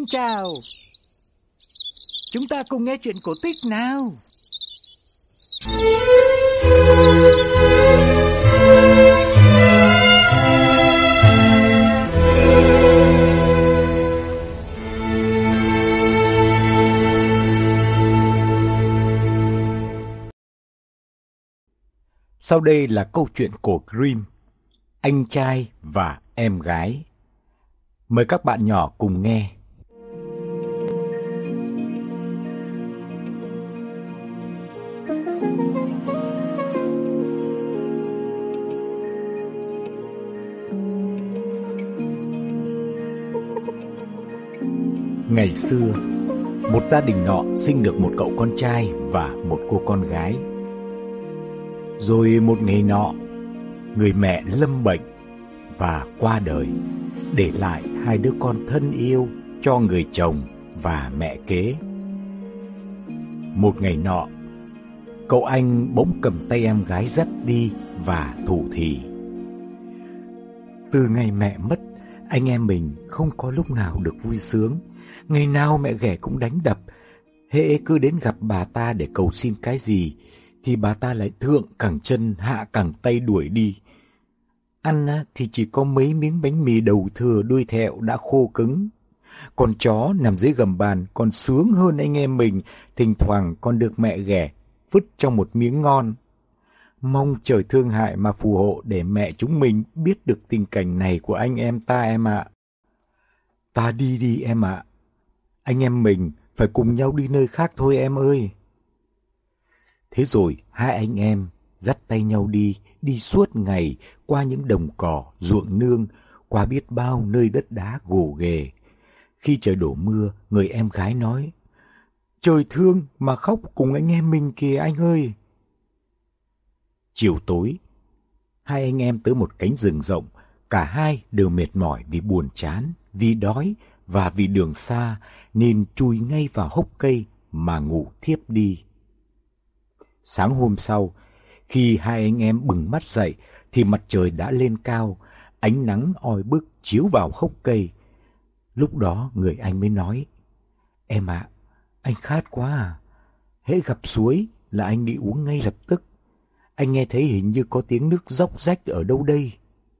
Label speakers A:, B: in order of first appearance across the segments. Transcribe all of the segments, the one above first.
A: chào. Chúng ta cùng nghe chuyện cổ tích nào. Sau đây là câu chuyện của Grimm, Anh trai và em gái. Mời các bạn nhỏ cùng nghe. Ngày xưa, một gia đình nọ sinh được một cậu con trai và một cô con gái. Rồi một ngày nọ, người mẹ lâm bệnh và qua đời, để lại hai đứa con thân yêu cho người chồng và mẹ kế. Một ngày nọ, cậu anh bỗng cầm tay em gái dắt đi và thủ thỉ: từ ngày mẹ mất, anh em mình không có lúc nào được vui sướng. Ngày nào mẹ ghẻ cũng đánh đập. Hễ cứ đến gặp bà ta để cầu xin cái gì thì bà ta lại thượng cẳng chân hạ cẳng tay đuổi đi. Ăn thì chỉ có mấy miếng bánh mì đầu thừa đuôi thẹo đã khô cứng. Con chó nằm dưới gầm bàn còn sướng hơn anh em mình, thỉnh thoảng còn được mẹ ghẻ vứt trong một miếng ngon. Mong trời thương hại mà phù hộ để mẹ chúng mình biết được tình cảnh này của anh em ta em ạ. Ta đi đi em ạ. Anh em mình phải cùng nhau đi nơi khác thôi em ơi. Thế rồi hai anh em dắt tay nhau đi suốt ngày qua những đồng cỏ, ruộng nương, qua biết bao nơi đất đá gồ ghề. Khi trời đổ mưa, người em gái nói: trời thương mà khóc cùng anh em mình kìa anh ơi. Chiều tối, hai anh em tới một cánh rừng rộng. Cả hai đều mệt mỏi vì buồn chán, vì đói và vì đường xa, nên chui ngay vào hốc cây mà ngủ thiếp đi. Sáng hôm sau, khi hai anh em bừng mắt dậy thì mặt trời đã lên cao, ánh nắng oi bức chiếu vào hốc cây. Lúc đó người anh mới nói: em ạ, anh khát quá à. Hễ gặp suối là anh đi uống ngay lập tức. Anh nghe thấy hình như có tiếng nước róc rách ở đâu đây.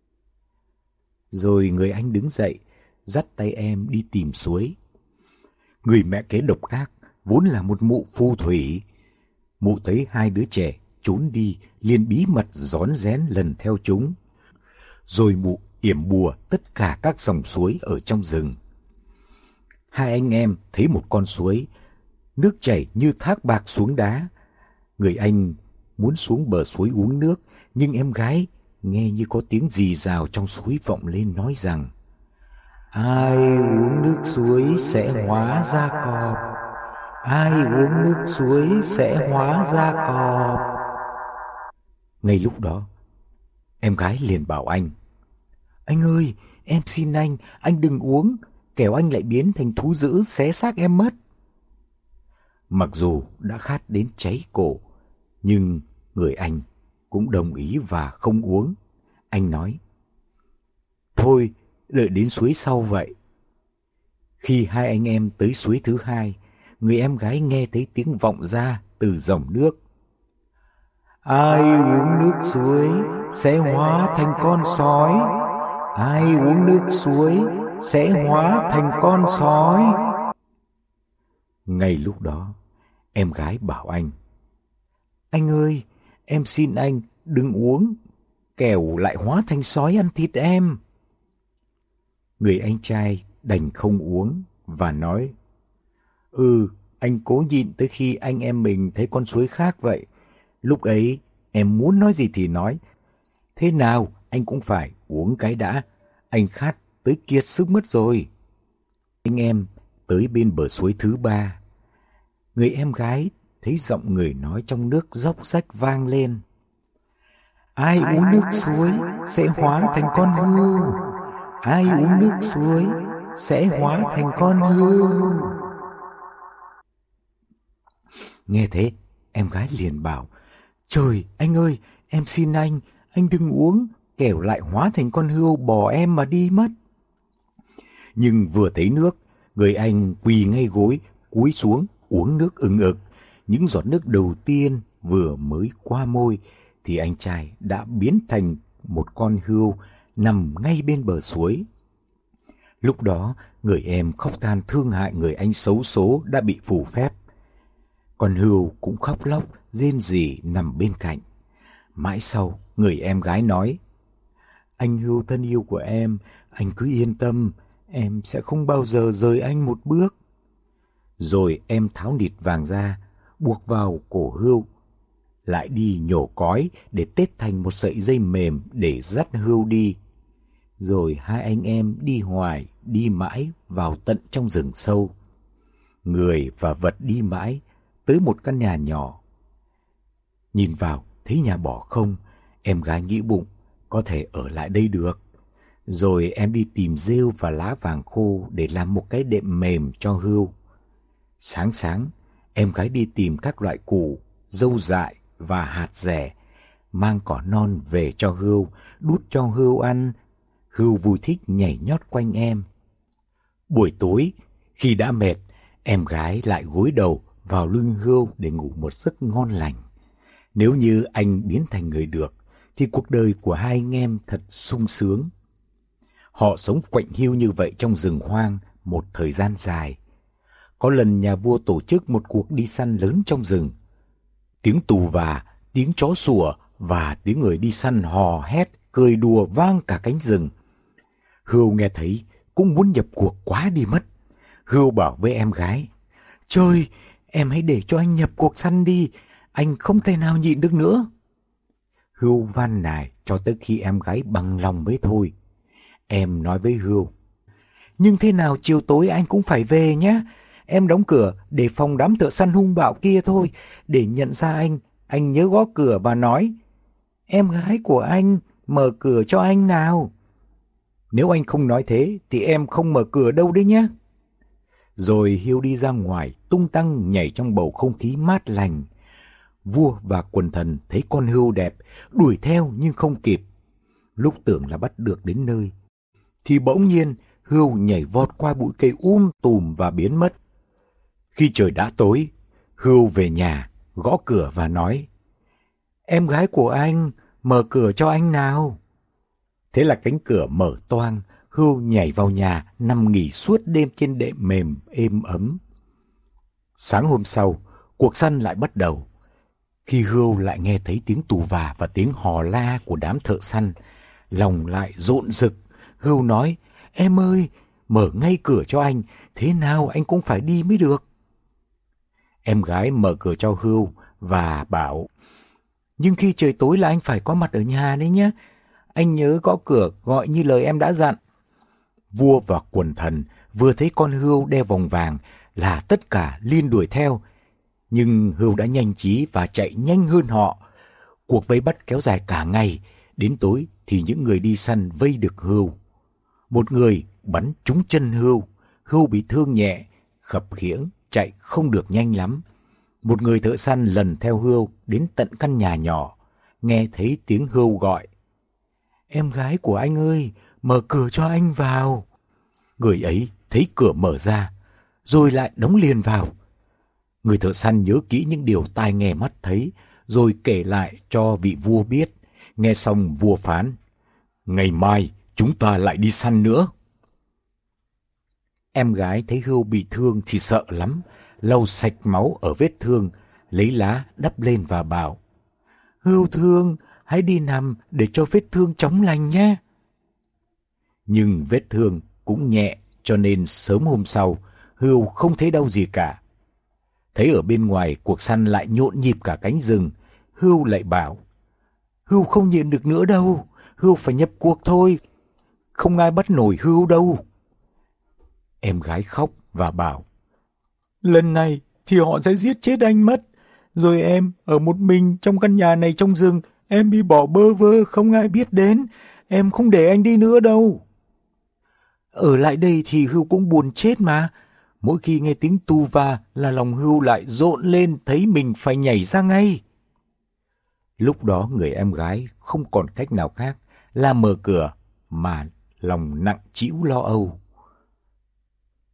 A: Rồi người anh đứng dậy, dắt tay em đi tìm suối. Người mẹ kế độc ác vốn là một mụ phù thủy. Mụ thấy hai đứa trẻ trốn đi, liền bí mật rón rén lần theo chúng. Rồi mụ yểm bùa tất cả các dòng suối ở trong rừng. Hai anh em thấy một con suối, nước chảy như thác bạc xuống đá. Người anh muốn xuống bờ suối uống nước, nhưng em gái nghe như có tiếng rì rào trong suối vọng lên nói rằng: ai uống nước suối sẽ hóa ra cọp. Ai uống nước suối sẽ hóa ra cọp. Ngay lúc đó, em gái liền bảo anh: anh ơi, em xin anh đừng uống, kẻo anh lại biến thành thú dữ xé xác em mất. Mặc dù đã khát đến cháy cổ, nhưng người anh cũng đồng ý và không uống. Anh nói: thôi, đợi đến suối sau vậy. Khi hai anh em tới suối thứ hai, người em gái nghe thấy tiếng vọng ra từ dòng nước: ai uống nước suối sẽ hóa thành con sói. Ai uống nước suối sẽ hóa thành con sói. Ngay lúc đó, em gái bảo anh: anh ơi, em xin anh đừng uống, kẻo lại hóa thành sói ăn thịt em. Người anh trai đành không uống và nói: anh cố nhịn tới khi anh em mình thấy con suối khác vậy. Lúc ấy em muốn nói gì thì nói. Thế nào anh cũng phải uống cái đã. Anh khát tới kiệt sức mất rồi. Anh em tới bên bờ suối thứ ba. Người em gái thấy giọng người nói trong nước róc rách vang lên: ai uống nước suối sẽ hóa thành con hươu. Ai uống nước suối sẽ hóa thành con hươu. Nghe thế, em gái liền bảo: trời, anh ơi, em xin anh đừng uống, kẻo lại hóa thành con hươu bỏ em mà đi mất. Nhưng vừa thấy nước, Người anh quỳ ngay gối, cúi xuống, uống nước ừng ực. Những giọt nước đầu tiên vừa mới qua môi, thì anh trai đã biến thành một con hươu nằm ngay bên bờ suối. Lúc đó, người em khóc than thương hại người anh xấu số đã bị phù phép. Con hươu cũng khóc lóc, rên rỉ nằm bên cạnh. Mãi sau, người em gái nói: "Anh hươu thân yêu của em, anh cứ yên tâm, em sẽ không bao giờ rời anh một bước." Rồi em tháo nịt vàng ra, buộc vào cổ hươu, lại đi nhổ cói để tết thành một sợi dây mềm để dắt hươu đi. Rồi hai anh em đi hoài, đi mãi vào tận trong rừng sâu. Người và vật đi mãi, tới một căn nhà nhỏ. Nhìn vào, thấy nhà bỏ không, em gái nghĩ bụng, có thể ở lại đây được. Rồi em đi tìm rêu và lá vàng khô để làm một cái đệm mềm cho hươu. Sáng sáng, em gái đi tìm các loại củ, dâu dại và hạt dẻ, mang cỏ non về cho hươu, đút cho hươu ăn. Hươu vui thích nhảy nhót quanh em. Buổi tối, khi đã mệt, em gái lại gối đầu vào lưng hươu để ngủ một giấc ngon lành. Nếu như anh biến thành người được, thì cuộc đời của hai anh em thật sung sướng. Họ sống quạnh hiu như vậy trong rừng hoang một thời gian dài. Có lần nhà vua tổ chức một cuộc đi săn lớn trong rừng. Tiếng tù và, tiếng chó sủa và tiếng người đi săn hò hét, cười đùa vang cả cánh rừng. Hươu nghe thấy cũng muốn nhập cuộc quá đi mất. Hươu bảo với em gái: "Trời, em hãy để cho anh nhập cuộc săn đi, anh không thể nào nhịn được nữa." Hươu van nài cho tới khi em gái bằng lòng mới thôi. Em nói với hươu: "Nhưng thế nào chiều tối anh cũng phải về nhé. Em đóng cửa để phòng đám thợ săn hung bạo kia thôi. Để nhận ra anh nhớ gõ cửa và nói: 'Em gái của anh, mở cửa cho anh nào.' Nếu anh không nói thế thì em không mở cửa đâu đấy nhé." Rồi hươu đi ra ngoài, tung tăng nhảy trong bầu không khí mát lành. Vua và quần thần thấy con hươu đẹp, đuổi theo nhưng không kịp. Lúc tưởng là bắt được đến nơi, thì bỗng nhiên hươu nhảy vọt qua bụi cây tùm và biến mất. Khi trời đã tối, hươu về nhà, gõ cửa và nói: "Em gái của anh, mở cửa cho anh nào." Thế là cánh cửa mở toang, hươu nhảy vào nhà, nằm nghỉ suốt đêm trên đệm mềm êm ấm. Sáng hôm sau, cuộc săn lại bắt đầu. Khi hươu lại nghe thấy tiếng tù và tiếng hò la của đám thợ săn, lòng lại rộn rực. Hươu nói: "Em ơi, mở ngay cửa cho anh, thế nào anh cũng phải đi mới được." Em gái mở cửa cho hươu và bảo: "Nhưng khi trời tối là anh phải có mặt ở nhà đấy nhé. Anh nhớ gõ cửa gọi như lời em đã dặn." Vua và quần thần vừa thấy con hươu đeo vòng vàng là tất cả liên đuổi theo. Nhưng hươu đã nhanh trí và chạy nhanh hơn họ. Cuộc vây bắt kéo dài cả ngày. Đến tối thì những người đi săn vây được hươu. Một người bắn trúng chân hươu. Hươu bị thương nhẹ, khập khiễng, chạy không được nhanh lắm. Một người thợ săn lần theo hươu đến tận căn nhà nhỏ, nghe thấy tiếng hươu gọi: "Em gái của anh ơi, mở cửa cho anh vào." Người ấy thấy cửa mở ra, rồi lại đóng liền vào. Người thợ săn nhớ kỹ những điều tai nghe mắt thấy, rồi kể lại cho vị vua biết. Nghe xong vua phán: "Ngày mai chúng ta lại đi săn nữa." Em gái thấy hươu bị thương thì sợ lắm, lau sạch máu ở vết thương, lấy lá đắp lên và bảo: "Hươu thương, hãy đi nằm để cho vết thương chóng lành nhé." Nhưng vết thương cũng nhẹ, cho nên sớm hôm sau, hươu không thấy đau gì cả. Thấy ở bên ngoài cuộc săn lại nhộn nhịp cả cánh rừng, hươu lại bảo: "Hươu không nhịn được nữa đâu, hươu phải nhập cuộc thôi, không ai bắt nổi hươu đâu." Em gái khóc và bảo: "Lần này thì họ sẽ giết chết anh mất. Rồi em ở một mình trong căn nhà này trong rừng, em bị bỏ bơ vơ không ai biết đến. Em không để anh đi nữa đâu." Ở lại đây thì hươu cũng buồn chết mà. Mỗi khi nghe tiếng tu va là lòng hươu lại rộn lên, thấy mình phải nhảy ra ngay. Lúc đó người em gái không còn cách nào khác là mở cửa, mà lòng nặng trĩu lo âu.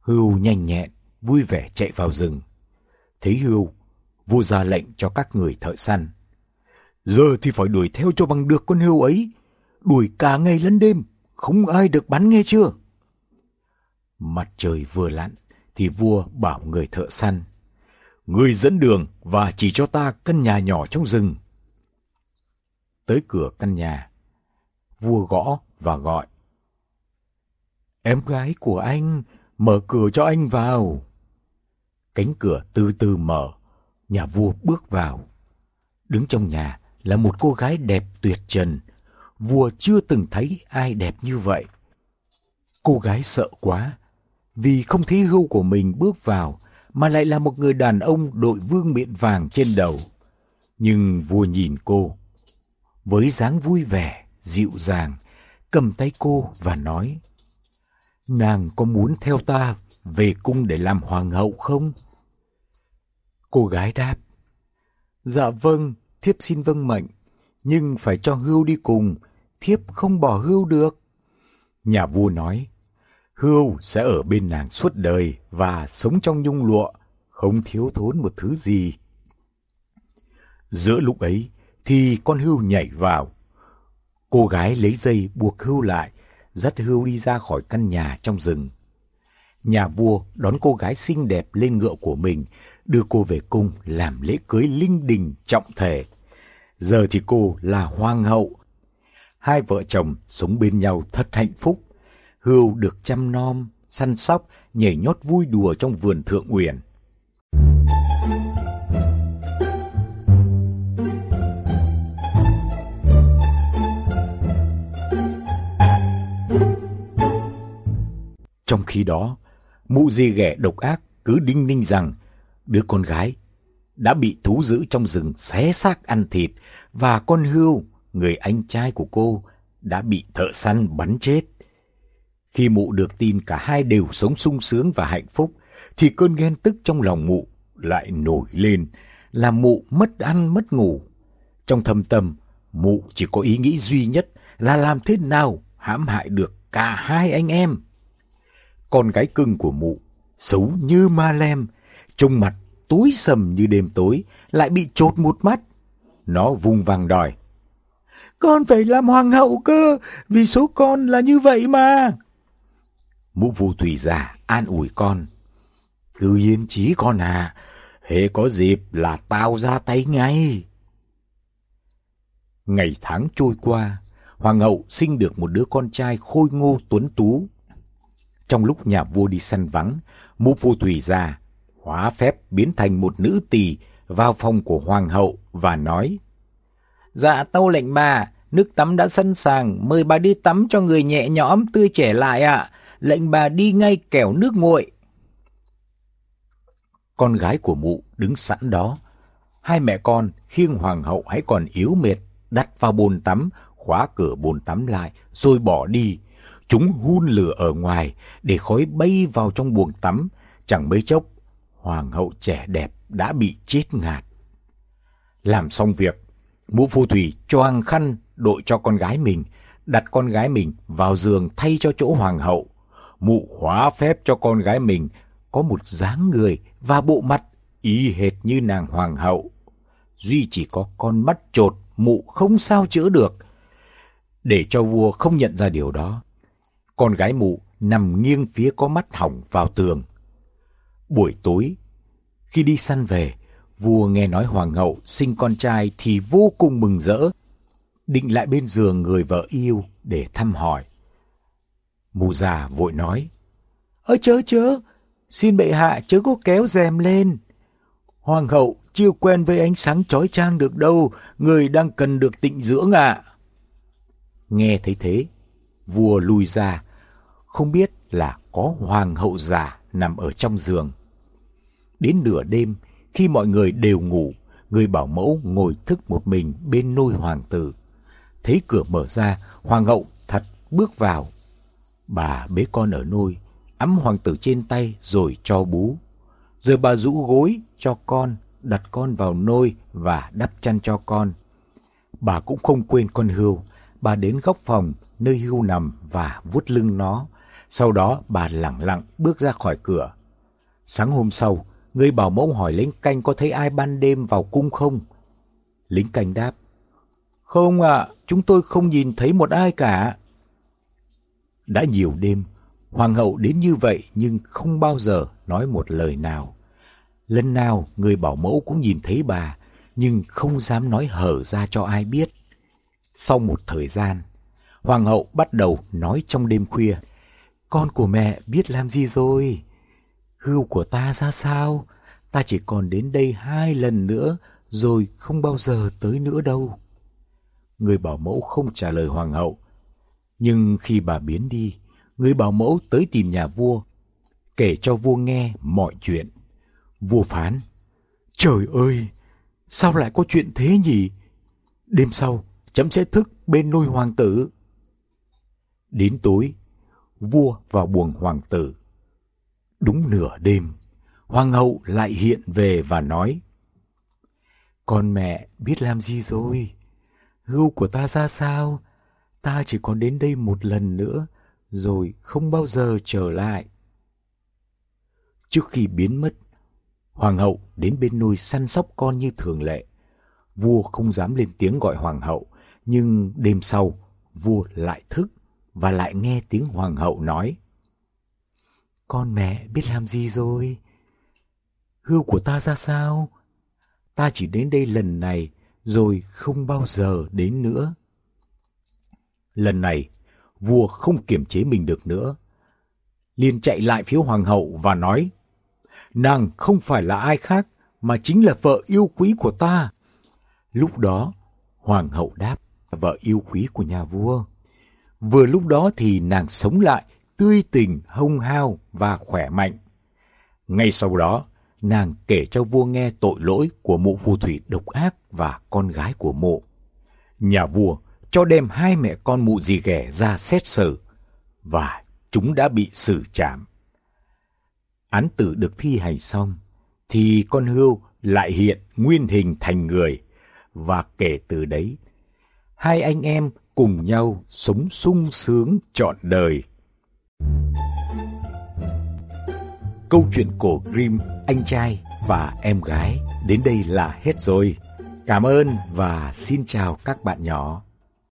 A: Hươu nhanh nhẹn, vui vẻ chạy vào rừng. Thấy hươu, vua ra lệnh cho các người thợ săn. Giờ thì phải đuổi theo cho bằng được con hươu ấy. Đuổi cả ngày lẫn đêm, không ai được bắn, nghe chưa? Mặt trời vừa lặn thì vua bảo người thợ săn: Ngươi dẫn đường và chỉ cho ta căn nhà nhỏ trong rừng. Tới cửa căn nhà, vua gõ và gọi: Em gái của anh, mở cửa cho anh vào. Cánh cửa từ từ mở, nhà vua bước vào. Đứng trong nhà là một cô gái đẹp tuyệt trần. Vua chưa từng thấy ai đẹp như vậy. Cô gái sợ quá, vì không thấy hươu của mình bước vào, mà lại là một người đàn ông đội vương miện vàng trên đầu. Nhưng vua nhìn cô, với dáng vui vẻ, dịu dàng, cầm tay cô và nói: Nàng có muốn theo ta về cung để làm hoàng hậu không? Cô gái đáp: Dạ vâng, thiếp xin vâng mệnh, nhưng phải cho hươu đi cùng, thiếp không bỏ hươu được. Nhà vua nói: Hươu sẽ ở bên nàng suốt đời và sống trong nhung lụa, không thiếu thốn một thứ gì. Giữa lúc ấy thì con hươu nhảy vào. Cô gái lấy dây buộc hươu lại, dắt hươu đi ra khỏi căn nhà trong rừng. Nhà vua đón cô gái xinh đẹp lên ngựa của mình, đưa cô về cung làm lễ cưới linh đình trọng thể. Giờ thì cô là hoàng hậu. Hai vợ chồng sống bên nhau thật hạnh phúc. Hươu được chăm nom, săn sóc, nhảy nhót vui đùa trong vườn thượng uyển. Trong khi đó, mụ dê ghẻ độc ác cứ đinh ninh rằng đứa con gái đã bị thú dữ trong rừng xé xác ăn thịt, và con hươu, người anh trai của cô, đã bị thợ săn bắn chết. Khi mụ được tin cả hai đều sống sung sướng và hạnh phúc, thì cơn ghen tức trong lòng mụ lại nổi lên, làm mụ mất ăn mất ngủ. Trong thâm tâm, mụ chỉ có ý nghĩ duy nhất là làm thế nào hãm hại được cả hai anh em. Con gái cưng của mụ xấu như ma lem, trông mặt tối sầm như đêm tối, lại bị chột một mắt. Nó vùng vằng đòi: Con phải làm hoàng hậu cơ, vì số con là như vậy mà. Mụ phù thủy già an ủi con: Cứ yên chí con à, hễ có dịp là tao ra tay ngay. Ngày tháng trôi qua, hoàng hậu sinh được một đứa con trai khôi ngô tuấn tú. Trong lúc nhà vua đi săn vắng, mụ phù thủy già hóa phép biến thành một nữ tỳ vào phòng của hoàng hậu và nói: Dạ tâu lệnh bà, nước tắm đã sẵn sàng, mời bà đi tắm cho người nhẹ nhõm tươi trẻ lại ạ. Lệnh bà đi ngay kẻo nước nguội. Con gái của mụ đứng sẵn đó. Hai mẹ con khiêng hoàng hậu hãy còn yếu mệt, đặt vào bồn tắm, khóa cửa bồn tắm lại rồi bỏ đi. Chúng hun lửa ở ngoài để khói bay vào trong buồng tắm. Chẳng mấy chốc, hoàng hậu trẻ đẹp đã bị chết ngạt. Làm xong việc, mụ phù thủy choàng khăn đội cho con gái mình, đặt con gái mình vào giường thay cho chỗ hoàng hậu. Mụ hóa phép cho con gái mình có một dáng người và bộ mặt y hệt như nàng hoàng hậu. Duy chỉ có con mắt chột mụ không sao chữa được. Để cho vua không nhận ra điều đó, con gái mụ nằm nghiêng phía có mắt hỏng vào tường. Buổi tối, khi đi săn về, vua nghe nói hoàng hậu sinh con trai thì vô cùng mừng rỡ, định lại bên giường người vợ yêu để thăm hỏi. Mụ già vội nói: Chớ, xin bệ hạ chớ có kéo rèm lên. Hoàng hậu chưa quen với ánh sáng chói chang được đâu, người đang cần được tịnh dưỡng ạ. Nghe thấy thế, vua lui ra, không biết là có hoàng hậu già nằm ở trong giường. Đến nửa đêm, khi mọi người đều ngủ, người bảo mẫu ngồi thức một mình bên nôi hoàng tử. Thấy cửa mở ra, hoàng hậu thật bước vào. Bà bế con ở nôi, ẵm hoàng tử trên tay rồi cho bú. Rồi bà rũ gối cho con, đặt con vào nôi và đắp chăn cho con. Bà cũng không quên con hươu. Bà đến góc phòng nơi hươu nằm và vuốt lưng nó. Sau đó bà lẳng lặng bước ra khỏi cửa. Sáng hôm sau, người bảo mẫu hỏi lính canh có thấy ai ban đêm vào cung không. Lính canh đáp: Không ạ, chúng tôi không nhìn thấy một ai cả. Đã nhiều đêm, hoàng hậu đến như vậy nhưng không bao giờ nói một lời nào. Lần nào người bảo mẫu cũng nhìn thấy bà, nhưng không dám nói hở ra cho ai biết. Sau một thời gian, hoàng hậu bắt đầu nói trong đêm khuya: Con của mẹ biết làm gì rồi? Hươu của ta ra sao? Ta chỉ còn đến đây 2 lần nữa, rồi không bao giờ tới nữa đâu. Người bảo mẫu không trả lời hoàng hậu. Nhưng khi bà biến đi, người bảo mẫu tới tìm nhà vua, kể cho vua nghe mọi chuyện. Vua phán: Trời ơi, sao lại có chuyện thế nhỉ? Đêm sau, trẫm sẽ thức bên nôi hoàng tử. Đến tối, vua vào buồng hoàng tử. Đúng nửa đêm, hoàng hậu lại hiện về và nói: Con mẹ biết làm gì rồi? Hươu của ta ra sao? Ta chỉ còn đến đây 1 lần nữa, rồi không bao giờ trở lại. Trước khi biến mất, hoàng hậu đến bên nôi săn sóc con như thường lệ. Vua không dám lên tiếng gọi hoàng hậu, nhưng đêm sau, vua lại thức và lại nghe tiếng hoàng hậu nói: Con mẹ biết làm gì rồi? Hươu của ta ra sao? Ta chỉ đến đây lần này, rồi không bao giờ đến nữa. Lần này, vua không kiềm chế mình được nữa, liền chạy lại phía hoàng hậu và nói: Nàng không phải là ai khác, mà chính là vợ yêu quý của ta. Lúc đó, hoàng hậu đáp: Vợ yêu quý của nhà vua. Vừa lúc đó thì nàng sống lại, tươi tỉnh, hồng hào và khỏe mạnh. Ngay sau đó, nàng kể cho vua nghe tội lỗi của mụ phù thủy độc ác và con gái của mụ. Nhà vua cho đem 2 mẹ con mụ dì ghẻ ra xét xử, và chúng đã bị xử trảm. Án tử được thi hành xong, thì con hươu lại hiện nguyên hình thành người, và kể từ đấy, 2 anh em cùng nhau sống sung sướng trọn đời. Câu chuyện cổ Grimm, anh trai và em gái đến đây là hết rồi. Cảm ơn và xin chào các bạn nhỏ.